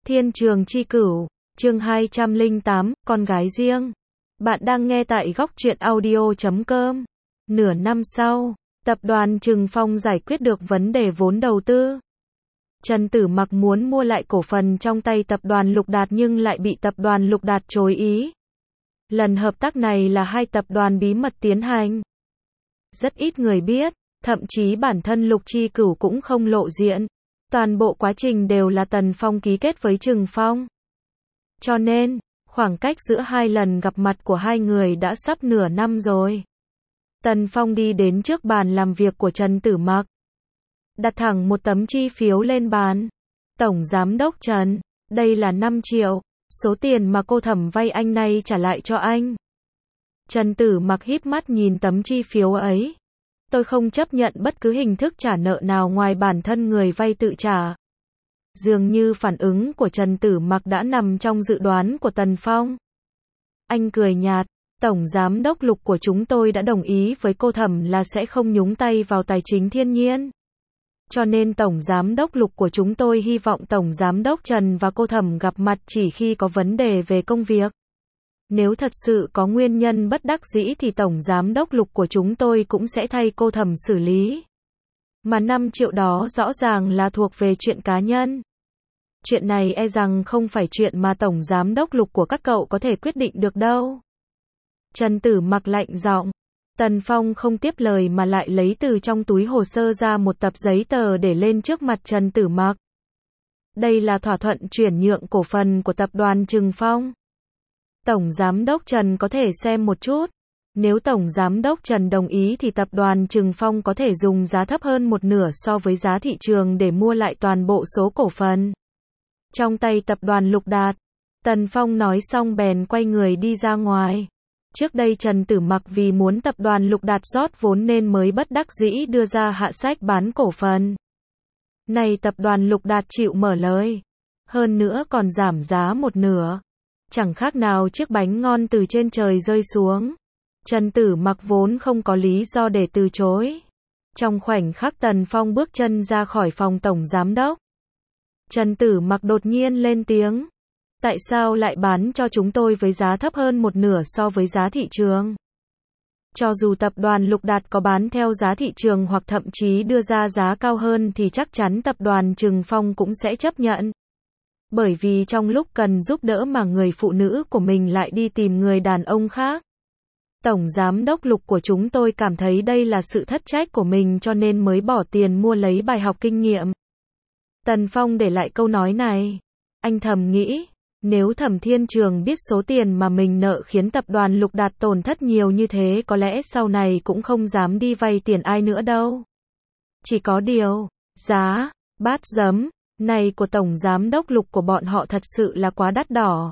Thiên Trường Chi Cửu, chương 208, con gái riêng. Bạn đang nghe tại góc truyện audio.com. Nửa năm sau, tập đoàn Trừng Phong giải quyết được vấn đề vốn đầu tư. Trần Tử Mặc muốn mua lại cổ phần trong tay tập đoàn Lục Đạt nhưng lại bị tập đoàn Lục Đạt chối ý. Lần hợp tác này là hai tập đoàn bí mật tiến hành. Rất ít người biết, thậm chí bản thân Lục Chi Cửu cũng không lộ diện. Toàn bộ quá trình đều là Tần Phong ký kết với Trừng Phong. Cho nên, khoảng cách giữa hai lần gặp mặt của hai người đã sắp nửa năm rồi. Tần Phong đi đến trước bàn làm việc của Trần Tử Mặc. Đặt thẳng một tấm chi phiếu lên bàn. Tổng Giám đốc Trần, đây là 5 triệu, số tiền mà cô Thẩm vay anh nay trả lại cho anh. Trần Tử Mặc híp mắt nhìn tấm chi phiếu ấy. Tôi không chấp nhận bất cứ hình thức trả nợ nào ngoài bản thân người vay tự trả. Dường như phản ứng của Trần Tử Mặc đã nằm trong dự đoán của Tần Phong. Anh cười nhạt, Tổng Giám đốc Lục của chúng tôi đã đồng ý với cô Thẩm là sẽ không nhúng tay vào tài chính thiên nhiên. Cho nên Tổng Giám đốc Lục của chúng tôi hy vọng Tổng Giám đốc Trần và cô Thẩm gặp mặt chỉ khi có vấn đề về công việc. Nếu thật sự có nguyên nhân bất đắc dĩ thì Tổng Giám đốc Lục của chúng tôi cũng sẽ thay cô Thẩm xử lý. Mà 5 triệu đó rõ ràng là thuộc về chuyện cá nhân. Chuyện này e rằng không phải chuyện mà Tổng Giám đốc Lục của các cậu có thể quyết định được đâu. Trần Tử Mặc lạnh giọng. Tần Phong không tiếp lời mà lại lấy từ trong túi hồ sơ ra một tập giấy tờ để lên trước mặt Trần Tử Mặc. Đây là thỏa thuận chuyển nhượng cổ phần của tập đoàn Trừng Phong. Tổng Giám đốc Trần có thể xem một chút. Nếu Tổng Giám đốc Trần đồng ý thì tập đoàn Trừng Phong có thể dùng giá thấp hơn một nửa so với giá thị trường để mua lại toàn bộ số cổ phần trong tay tập đoàn Lục Đạt. Tần Phong nói xong bèn quay người đi ra ngoài. Trước đây Trần Tử Mặc vì muốn tập đoàn Lục Đạt rót vốn nên mới bất đắc dĩ đưa ra hạ sách bán cổ phần. Này tập đoàn Lục Đạt chịu mở lời. Hơn nữa còn giảm giá một nửa. Chẳng khác nào chiếc bánh ngon từ trên trời rơi xuống. Trần Tử Mặc vốn không có lý do để từ chối. Trong khoảnh khắc Tần Phong bước chân ra khỏi phòng Tổng Giám đốc, Trần Tử Mặc đột nhiên lên tiếng. Tại sao lại bán cho chúng tôi với giá thấp hơn một nửa so với giá thị trường? Cho dù tập đoàn Lục Đạt có bán theo giá thị trường hoặc thậm chí đưa ra giá cao hơn thì chắc chắn tập đoàn Trừng Phong cũng sẽ chấp nhận. Bởi vì trong lúc cần giúp đỡ mà người phụ nữ của mình lại đi tìm người đàn ông khác. Tổng Giám đốc Lục của chúng tôi cảm thấy đây là sự thất trách của mình cho nên mới bỏ tiền mua lấy bài học kinh nghiệm. Tần Phong để lại câu nói này. Anh thầm nghĩ, nếu Thẩm Thiên Trường biết số tiền mà mình nợ khiến tập đoàn Lục Đạt tổn thất nhiều như thế có lẽ sau này cũng không dám đi vay tiền ai nữa đâu. Chỉ có điều, giá, bát giấm này của Tổng Giám đốc Lục của bọn họ thật sự là quá đắt đỏ.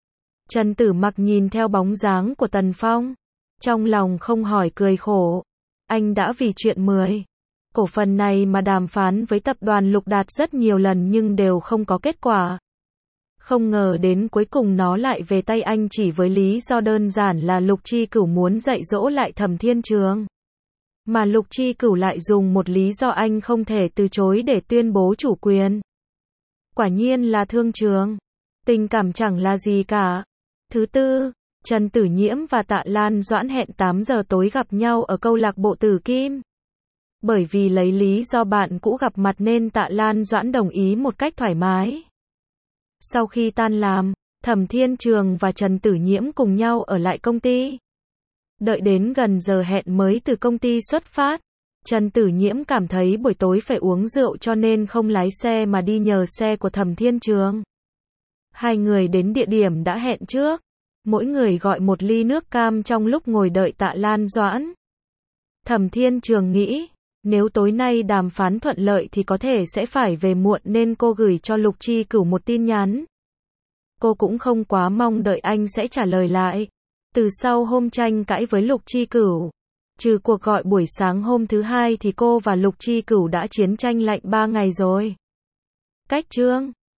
Trần Tử Mặc nhìn theo bóng dáng của Tần Phong. Trong lòng không hỏi cười khổ. Anh đã vì chuyện 10 cổ phần này mà đàm phán với tập đoàn Lục Đạt rất nhiều lần nhưng đều không có kết quả. Không ngờ đến cuối cùng nó lại về tay anh chỉ với lý do đơn giản là Lục Chi Cửu muốn dạy dỗ lại Thẩm Thiên Trường. Mà Lục Chi Cửu lại dùng một lý do anh không thể từ chối để tuyên bố chủ quyền. Quả nhiên là thương trường. Tình cảm chẳng là gì cả. Thứ tư, Trần Tử Nhiễm và Tạ Lan Doãn hẹn 8 giờ tối gặp nhau ở câu lạc bộ Tử Kim. Bởi vì lấy lý do bạn cũ gặp mặt nên Tạ Lan Doãn đồng ý một cách thoải mái. Sau khi tan làm, Thẩm Thiên Trường và Trần Tử Nhiễm cùng nhau ở lại công ty. Đợi đến gần giờ hẹn mới từ công ty xuất phát. Trần Tử Nhiễm cảm thấy buổi tối phải uống rượu cho nên không lái xe mà đi nhờ xe của Thẩm Thiên Trường. Hai người đến địa điểm đã hẹn trước. Mỗi người gọi một ly nước cam trong lúc ngồi đợi Tạ Lan Doãn. Thẩm Thiên Trường nghĩ, nếu tối nay đàm phán thuận lợi thì có thể sẽ phải về muộn nên cô gửi cho Lục Chi Cửu một tin nhắn. Cô cũng không quá mong đợi anh sẽ trả lời lại. Từ sau hôm tranh cãi với Lục Chi Cửu, trừ cuộc gọi buổi sáng hôm thứ hai thì cô và Lục Chi Cửu đã chiến tranh lạnh 3 ngày rồi. Cách chương